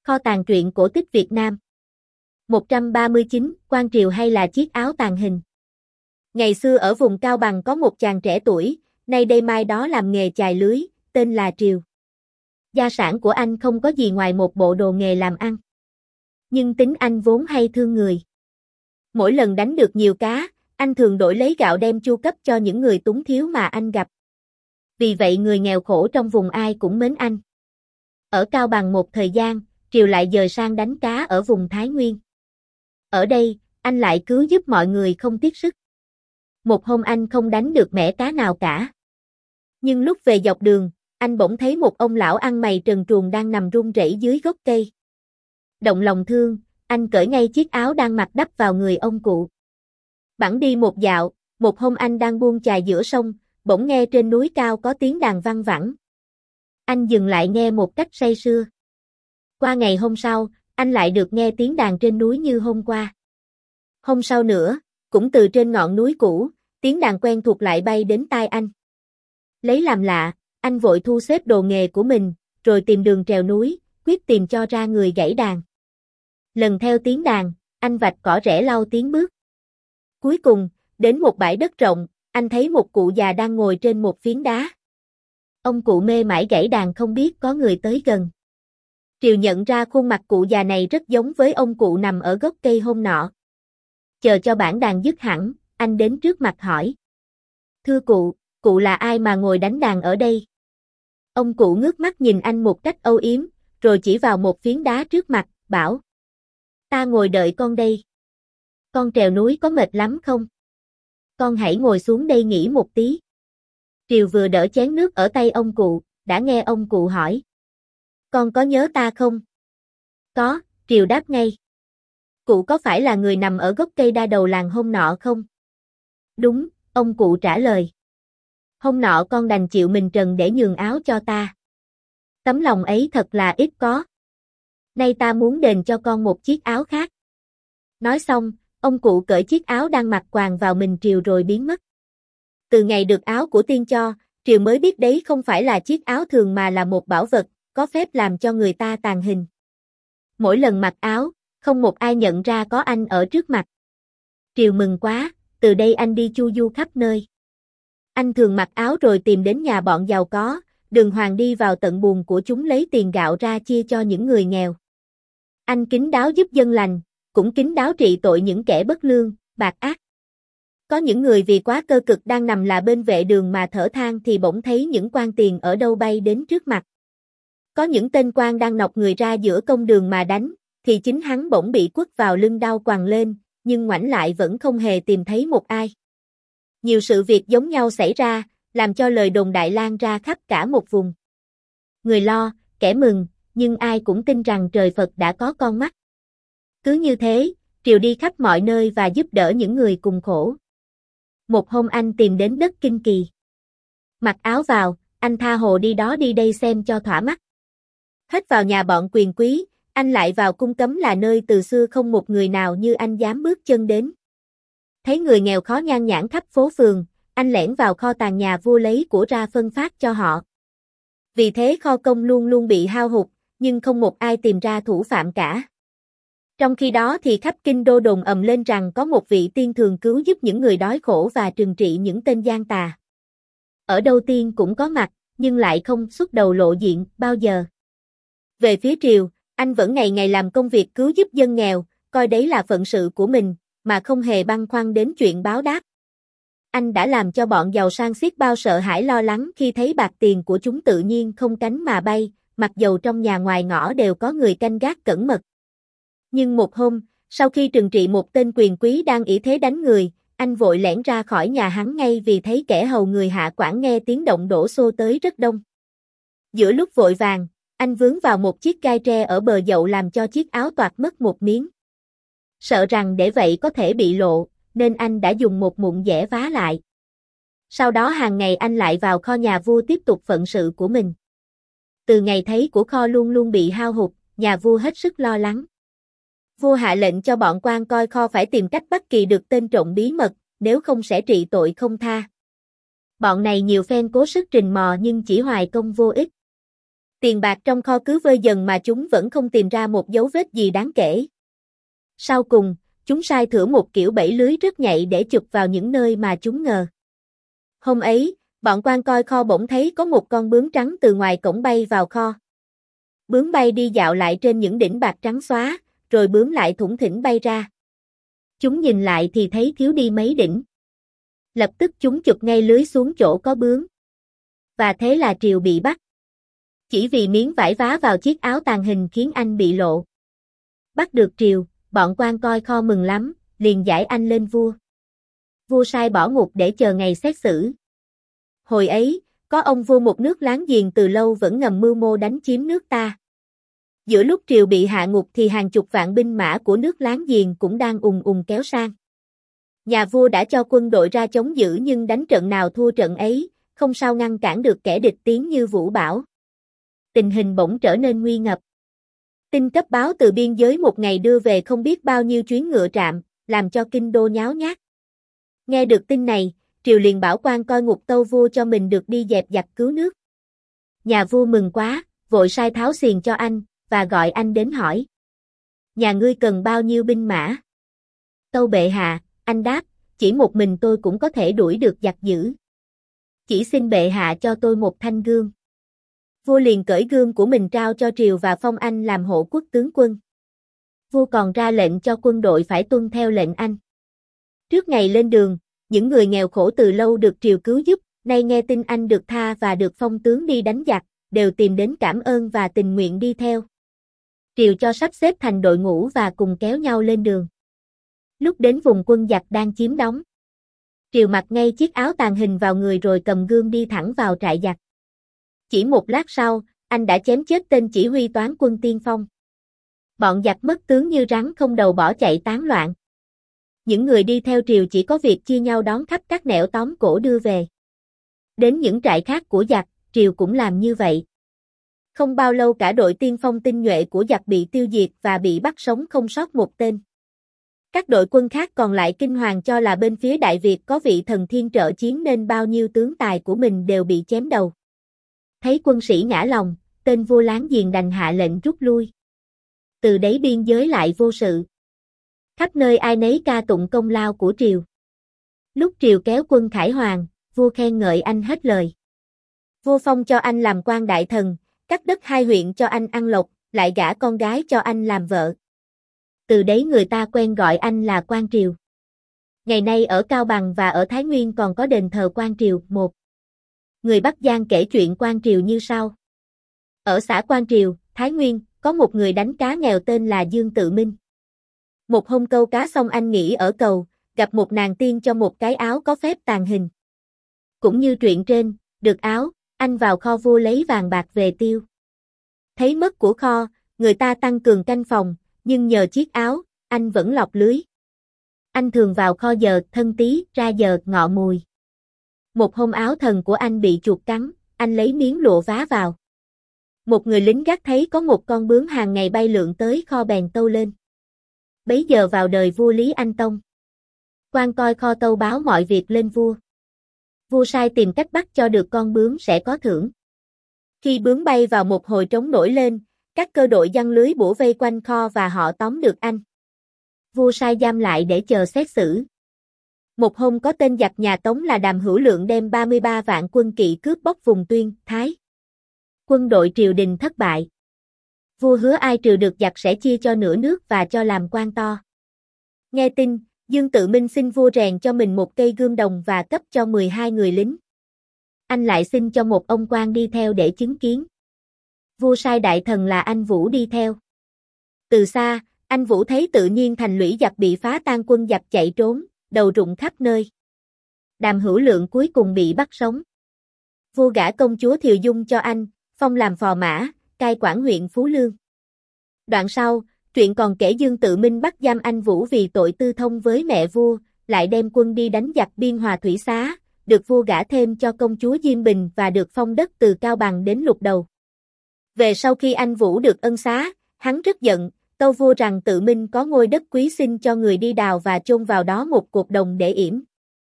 Kho tàng truyện cổ tích Việt Nam. 139, Quan Triều hay là chiếc áo tàng hình. Ngày xưa ở vùng Cao Bằng có một chàng trẻ tuổi, nay đây mai đó làm nghề chài lưới, tên là Triều. Gia sản của anh không có gì ngoài một bộ đồ nghề làm ăn. Nhưng tính anh vốn hay thương người. Mỗi lần đánh được nhiều cá, anh thường đổi lấy gạo đem chu cấp cho những người túng thiếu mà anh gặp. Vì vậy người nghèo khổ trong vùng ai cũng mến anh. Ở Cao Bằng một thời gian, Triều lại dời sang đánh cá ở vùng Thái Nguyên. Ở đây, anh lại cứu giúp mọi người không tiếc sức. Một hôm anh không đánh được mẻ cá nào cả. Nhưng lúc về dọc đường, anh bỗng thấy một ông lão ăn mày trần truồng đang nằm run rẩy dưới gốc cây. Động lòng thương, anh cởi ngay chiếc áo đang mặc đắp vào người ông cụ. Bẵng đi một dạo, một hôm anh đang buông chài giữa sông, bỗng nghe trên núi cao có tiếng đàn văng vẳng. Anh dừng lại nghe một cách say sưa. Qua ngày hôm sau, anh lại được nghe tiếng đàn trên núi như hôm qua. Hôm sau nữa, cũng từ trên ngọn núi cũ, tiếng đàn quen thuộc lại bay đến tai anh. Lấy làm lạ, anh vội thu xếp đồ nghề của mình, rồi tìm đường trèo núi, quyết tìm cho ra người gãy đàn. Lần theo tiếng đàn, anh vạch cỏ rẽ lau tiếng bước. Cuối cùng, đến một bãi đất rộng, anh thấy một cụ già đang ngồi trên một phiến đá. Ông cụ mê mải gãy đàn không biết có người tới gần. Triều nhận ra khuôn mặt cụ già này rất giống với ông cụ nằm ở gốc cây hôm nọ. Chờ cho bản đàn dứt hẳn, anh đến trước mặt hỏi. Thưa cụ là ai mà ngồi đánh đàn ở đây? Ông cụ ngước mắt nhìn anh một cách âu yếm, rồi chỉ vào một phiến đá trước mặt, bảo. Ta ngồi đợi con đây. Con trèo núi có mệt lắm không? Con hãy ngồi xuống đây nghỉ một tí. Triều vừa đỡ chén nước ở tay ông cụ, đã nghe ông cụ hỏi. Con có nhớ ta không? Có, Triều đáp ngay. Cụ có phải là người nằm ở gốc cây đa đầu làng hôm nọ không? Đúng, ông cụ trả lời. Hôm nọ con đành chịu mình trần để nhường áo cho ta. Tấm lòng ấy thật là ít có. Nay ta muốn đền cho con một chiếc áo khác. Nói xong, ông cụ cởi chiếc áo đang mặc quàng vào mình Triều rồi biến mất. Từ ngày được áo của tiên cho, Triều mới biết đấy không phải là chiếc áo thường mà là một bảo vật, có phép làm cho người ta tàng hình. Mỗi lần mặc áo, không một ai nhận ra có anh ở trước mặt. Triều mừng quá, từ đây anh đi chu du khắp nơi. Anh thường mặc áo rồi tìm đến nhà bọn giàu có, đường hoàng đi vào tận buồng của chúng lấy tiền gạo ra chia cho những người nghèo. Anh kín đáo giúp dân lành, cũng kín đáo trị tội những kẻ bất lương, bạc ác. Có những người vì quá cơ cực đang nằm là bên vệ đường mà thở than thì bỗng thấy những quan tiền ở đâu bay đến trước mặt. Có những tên quan đang nọc người ra giữa công đường mà đánh, thì chính hắn bỗng bị quất vào lưng đau quằn lên, nhưng ngoảnh lại vẫn không hề tìm thấy một ai. Nhiều sự việc giống nhau xảy ra, làm cho lời đồn đại lan ra khắp cả một vùng. Người lo, kẻ mừng, nhưng ai cũng tin rằng trời Phật đã có con mắt. Cứ như thế, Triều đi khắp mọi nơi và giúp đỡ những người cùng khổ. Một hôm anh tìm đến đất Kinh Kỳ. Mặc áo vào, anh tha hồ đi đó đi đây xem cho thỏa mắt. Hết vào nhà bọn quyền quý, anh lại vào cung cấm là nơi từ xưa không một người nào như anh dám bước chân đến. Thấy người nghèo khó nhan nhản khắp phố phường, anh lẻn vào kho tàng nhà vua lấy của ra phân phát cho họ. Vì thế kho công luôn luôn bị hao hụt, nhưng không một ai tìm ra thủ phạm cả. Trong khi đó thì khắp kinh đô đồn ầm lên rằng có một vị tiên thường cứu giúp những người đói khổ và trừng trị những tên gian tà. Ở đâu tiên cũng có mặt, nhưng lại không xuất đầu lộ diện bao giờ. Về phía Triều, anh vẫn ngày ngày làm công việc cứu giúp dân nghèo, coi đấy là phận sự của mình, mà không hề băn khoăn đến chuyện báo đáp. Anh đã làm cho bọn giàu sang xiết bao sợ hãi lo lắng khi thấy bạc tiền của chúng tự nhiên không cánh mà bay, mặc dầu trong nhà ngoài ngõ đều có người canh gác cẩn mật. Nhưng một hôm, sau khi trừng trị một tên quyền quý đang ỷ thế đánh người, anh vội lẻn ra khỏi nhà hắn ngay vì thấy kẻ hầu người hạ quản nghe tiếng động đổ xô tới rất đông. Giữa lúc vội vàng, anh vướng vào một chiếc gai tre ở bờ dậu làm cho chiếc áo toạc mất một miếng. Sợ rằng để vậy có thể bị lộ, nên anh đã dùng một mụn dẻ vá lại. Sau đó hàng ngày anh lại vào kho nhà vua tiếp tục phận sự của mình. Từ ngày thấy của kho luôn luôn bị hao hụt, nhà vua hết sức lo lắng. Vua hạ lệnh cho bọn quan coi kho phải tìm cách bắt kỳ được tên trộm bí mật, nếu không sẽ trị tội không tha. Bọn này nhiều phen cố sức trình mò nhưng chỉ hoài công vô ích. Tiền bạc trong kho cứ vơi dần mà chúng vẫn không tìm ra một dấu vết gì đáng kể. Sau cùng, chúng sai thửa một kiểu bẫy lưới rất nhạy để chụp vào những nơi mà chúng ngờ. Hôm ấy, bọn quan coi kho bỗng thấy có một con bướm trắng từ ngoài cổng bay vào kho. Bướm bay đi dạo lại trên những đỉnh bạc trắng xóa, rồi bướm lại thủng thỉnh bay ra. Chúng nhìn lại thì thấy thiếu đi mấy đỉnh. Lập tức chúng chụp ngay lưới xuống chỗ có bướm. Và thế là Triều bị bắt. Chỉ vì miếng vải vá vào chiếc áo tàng hình khiến anh bị lộ. Bắt được Triều, bọn quan coi kho mừng lắm, liền giải anh lên vua. Vua sai bỏ ngục để chờ ngày xét xử. Hồi ấy, có ông vua một nước láng giềng từ lâu vẫn ngầm mưu mô đánh chiếm nước ta. Giữa lúc Triều bị hạ ngục thì hàng chục vạn binh mã của nước láng giềng cũng đang ùn ùn kéo sang. Nhà vua đã cho quân đội ra chống giữ nhưng đánh trận nào thua trận ấy, không sao ngăn cản được kẻ địch tiến như vũ bão. Tình hình bỗng trở nên nguy ngập. Tin cấp báo từ biên giới một ngày đưa về không biết bao nhiêu chuyến ngựa trạm, làm cho kinh đô nháo nhác. Nghe được tin này, Triều liền bảo quan coi ngục tâu vua cho mình được đi dẹp giặc cứu nước. Nhà vua mừng quá, vội sai tháo xiềng cho anh, và gọi anh đến hỏi. Nhà ngươi cần bao nhiêu binh mã? Tâu bệ hạ, anh đáp, chỉ một mình tôi cũng có thể đuổi được giặc dữ. Chỉ xin bệ hạ cho tôi một thanh gương. Vua liền cởi gương của mình trao cho Triều và phong anh làm hộ quốc tướng quân. Vua còn ra lệnh cho quân đội phải tuân theo lệnh anh. Trước ngày lên đường, những người nghèo khổ từ lâu được Triều cứu giúp, nay nghe tin anh được tha và được phong tướng đi đánh giặc, đều tìm đến cảm ơn và tình nguyện đi theo. Triều cho sắp xếp thành đội ngũ và cùng kéo nhau lên đường. Lúc đến vùng quân giặc đang chiếm đóng, Triều mặc ngay chiếc áo tàng hình vào người rồi cầm gương đi thẳng vào trại giặc. Chỉ một lát sau, anh đã chém chết tên chỉ huy toán quân tiên phong. Bọn giặc mất tướng như rắn không đầu bỏ chạy tán loạn. Những người đi theo Triều chỉ có việc chia nhau đón khắp các nẻo tóm cổ đưa về. Đến những trại khác của giặc, Triều cũng làm như vậy. Không bao lâu cả đội tiên phong tinh nhuệ của giặc bị tiêu diệt và bị bắt sống không sót một tên. Các đội quân khác còn lại kinh hoàng cho là bên phía Đại Việt có vị thần thiên trợ chiến nên bao nhiêu tướng tài của mình đều bị chém đầu. Thấy quân sĩ ngã lòng, tên vua láng giềng đành hạ lệnh rút lui. Từ đấy biên giới lại vô sự. Khắp nơi ai nấy ca tụng công lao của Triều. Lúc Triều kéo quân khải hoàn, vua khen ngợi anh hết lời. Vua phong cho anh làm quan đại thần, cắt đất 2 huyện cho anh ăn lộc, lại gả con gái cho anh làm vợ. Từ đấy người ta quen gọi anh là Quan Triều. Ngày nay ở Cao Bằng và ở Thái Nguyên còn có đền thờ Quan Triều. Một người Bắc Giang kể chuyện Quan Triều như sau. Ở xã Quan Triều, Thái Nguyên, có một người đánh cá nghèo tên là Dương Tự Minh. Một hôm câu cá xong anh nghỉ ở cầu, gặp một nàng tiên cho một cái áo có phép tàng hình. Cũng như truyện trên, được áo, anh vào kho vua lấy vàng bạc về tiêu. Thấy mất của kho, người ta tăng cường canh phòng, nhưng nhờ chiếc áo, anh vẫn lọc lưới. Anh thường vào kho giờ thân tí, ra giờ ngọ mùi. Một hôm áo thần của anh bị chuột cắn, anh lấy miếng lụa vá vào. Một người lính gác thấy có một con bướm hàng ngày bay lượn tới kho bèn tâu lên. Bấy giờ vào đời vua Lý Anh Tông. Quan coi kho tâu báo mọi việc lên vua. Vua sai tìm cách bắt cho được con bướm sẽ có thưởng. Khi bướm bay vào một hồi trống nổi lên, các cơ đội giăng lưới bủa vây quanh kho và họ tóm được anh. Vua sai giam lại để chờ xét xử. Một hôm có tên giặc nhà Tống là Đàm Hữu Lượng đem 33 vạn quân kỵ cướp bóc vùng Tuyên, Thái. Quân đội triều đình thất bại. Vua hứa ai trừ được giặc sẽ chia cho nửa nước và cho làm quan to. Nghe tin, Dương Tự Minh xin vua rèn cho mình một cây gươm đồng và cấp cho 12 người lính. Anh lại xin cho một ông quan đi theo để chứng kiến. Vua sai đại thần là anh Vũ đi theo. Từ xa, anh Vũ thấy tự nhiên thành lũy giặc bị phá tan quân giặc chạy trốn, đầu rụng khắp nơi. Đàm Hữu Lượng cuối cùng bị bắt sống. Vua gả công chúa Thiều Dung cho anh, phong làm phò mã, cai quản huyện Phú Lương. Đoạn sau, truyện còn kể Dương Tự Minh bắt giam anh Vũ vì tội tư thông với mẹ vua, lại đem quân đi đánh giặc Biên Hòa Thủy Xá, được vua gả thêm cho công chúa Diêm Bình và được phong đất từ Cao Bằng đến Lục Đầu. Về sau khi anh Vũ được ân xá, hắn rất giận, tâu vua rằng Tự Minh có ngôi đất quý xin cho người đi đào và chôn vào đó một cột đồng để yểm.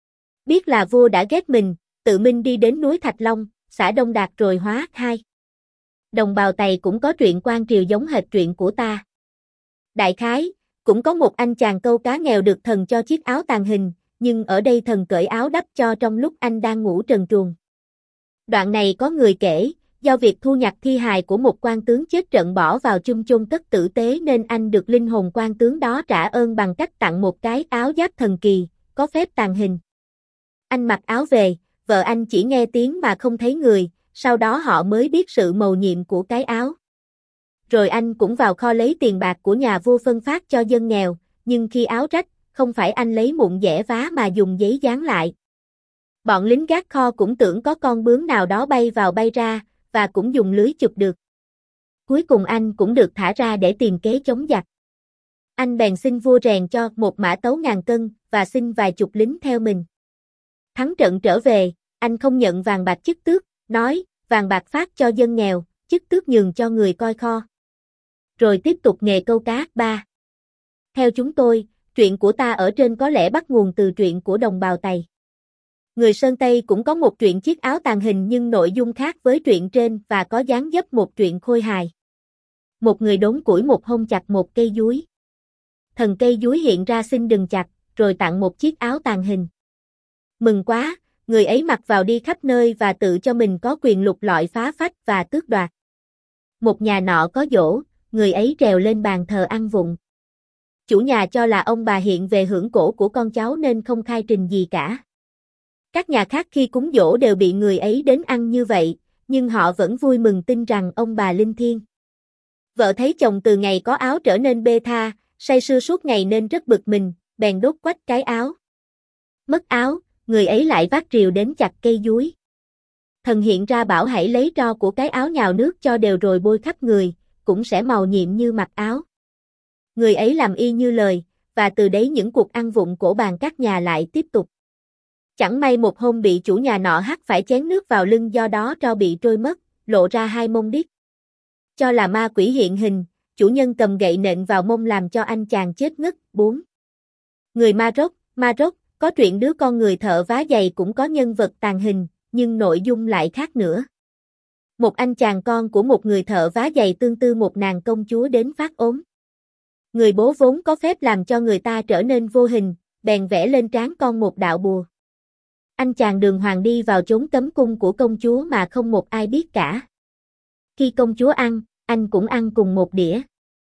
Biết là vua đã ghét mình, Tự Minh đi đến núi Thạch Long, xã Đông Đạt rồi hóa hai. Đồng bào Tày cũng có truyện quan triều giống hệt truyện của ta. Đại khái, cũng có một anh chàng câu cá nghèo được thần cho chiếc áo tàng hình, nhưng ở đây thần cởi áo đắp cho trong lúc anh đang ngủ trần truồng. Đoạn này có người kể, do việc thu nhặt thi hài của một quan tướng chết trận bỏ vào chum chôn cất tử tế nên anh được linh hồn quan tướng đó trả ơn bằng cách tặng một cái áo giáp thần kỳ, có phép tàng hình. Anh mặc áo về, vợ anh chỉ nghe tiếng mà không thấy người, sau đó họ mới biết sự mầu nhiệm của cái áo. Rồi anh cũng vào kho lấy tiền bạc của nhà vua phân phát cho dân nghèo, nhưng khi áo rách, không phải anh lấy mụn dẻ vá mà dùng giấy dán lại. Bọn lính gác kho cũng tưởng có con bướm nào đó bay vào bay ra, và cũng dùng lưới chụp được. Cuối cùng anh cũng được thả ra để tìm kế chống giặc. Anh bèn xin vua rèn cho một mã tấu 1000 cân, và xin vài chục lính theo mình. Thắng trận trở về, anh không nhận vàng bạc chức tước, nói, vàng bạc phát cho dân nghèo, chức tước nhường cho người coi kho. Rồi tiếp tục nghề câu cá. 3. Theo chúng tôi, truyện của ta ở trên có lẽ bắt nguồn từ truyện của đồng bào Tày. Người Sơn Tây cũng có một truyện chiếc áo tàng hình nhưng nội dung khác với truyện trên và có dáng dấp một truyện khôi hài. Một người đốn củi một hôm chặt một cây dúi. Thần cây dúi hiện ra xin đừng chặt, rồi tặng một chiếc áo tàng hình. Mừng quá, người ấy mặc vào đi khắp nơi và tự cho mình có quyền lục lọi phá phách và tước đoạt. Một nhà nọ có giỗ, người ấy trèo lên bàn thờ ăn vụng. Chủ nhà cho là ông bà hiện về hưởng cổ của con cháu nên không khai trình gì cả. Các nhà khác khi cúng giỗ đều bị người ấy đến ăn như vậy, nhưng họ vẫn vui mừng tin rằng ông bà linh thiêng. Vợ thấy chồng từ ngày có áo trở nên bê tha, say sưa suốt ngày nên rất bực mình, bèn đốt quách cái áo. Mất áo, người ấy lại vác rìu đến chặt cây dúi. Thần hiện ra bảo hãy lấy tro của cái áo nhào nước cho đều rồi bôi khắp người, cũng sẽ màu nhiệm như mặc áo. Người ấy làm y như lời, và từ đấy những cuộc ăn vụng cổ bàn các nhà lại tiếp tục. Chẳng may một hôm bị chủ nhà nọ hắt phải chén nước vào lưng do đó tro bị trôi mất, lộ ra hai mông điếc. Cho là ma quỷ hiện hình, chủ nhân cầm gậy nện vào mông làm cho anh chàng chết ngất. 4. Người Ma Rốc, có truyện đứa con người thợ vá giày cũng có nhân vật tàng hình, nhưng nội dung lại khác nữa. Một anh chàng con của một người thợ vá giày tương tư một nàng công chúa đến phát ốm. Người bố vốn có phép làm cho người ta trở nên vô hình, bèn vẽ lên trán con một đạo bùa. Anh chàng đường hoàng đi vào chốn cấm cung của công chúa mà không một ai biết cả. Khi công chúa ăn, anh cũng ăn cùng một đĩa.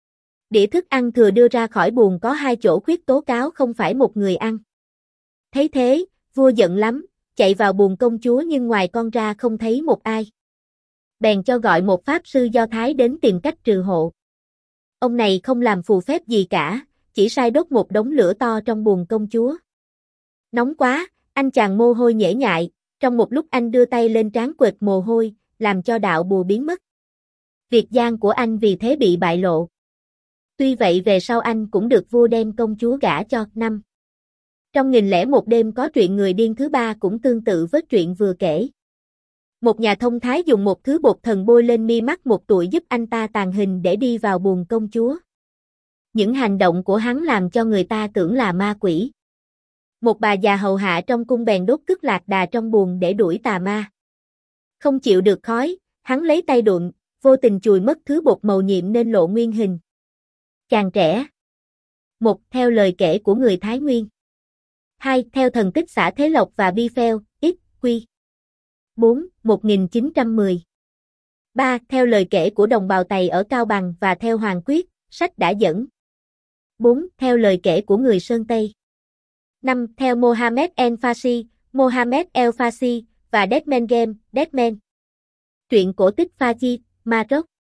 Đĩa thức ăn thừa đưa ra khỏi buồng có 2 chỗ khuyết tố cáo không phải một người ăn. Thấy thế, vua giận lắm, chạy vào buồng công chúa nhưng ngoài con ra không thấy một ai. Bèn cho gọi một pháp sư Do Thái đến tìm cách trừ hộ. Ông này không làm phù phép gì cả, chỉ sai đốt một đống lửa to trong buồng công chúa. Nóng quá, anh chàng mồ hôi nhễ nhại, trong một lúc anh đưa tay lên trán quệt mồ hôi, làm cho đạo bùa biến mất. Việc gian của anh vì thế bị bại lộ. Tuy vậy về sau anh cũng được vua đem công chúa gả cho. 5. Trong 1001 đêm có truyện người điên thứ 3 cũng tương tự với truyện vừa kể. Một nhà thông thái dùng một thứ bột thần bôi lên mi mắt một tụi giúp anh ta tàng hình để đi vào buồng công chúa. Những hành động của hắn làm cho người ta tưởng là ma quỷ. Một bà già hầu hạ trong cung bèn đốt cứt lạc đà trong buồng để đuổi tà ma. Không chịu được khói, hắn lấy tay đụng, vô tình chùi mất thứ bột màu nhiệm nên lộ nguyên hình. Chàng trẻ. 1. Theo lời kể của người Thái Nguyên. 2. Theo thần tích xã Thế Lộc và Bi Pheo, X, Quy. 4. 1910. 3. Theo lời kể của đồng bào Tày ở Cao Bằng và theo Hoàng Quyết, sách đã dẫn. 4. Theo lời kể của người Sơn Tây. 5. Theo Mohammed El-Fassi, Mohammed El-Fassi và Deadman Game, Deadman. Truyện cổ tích Fajit, Ma Rốc.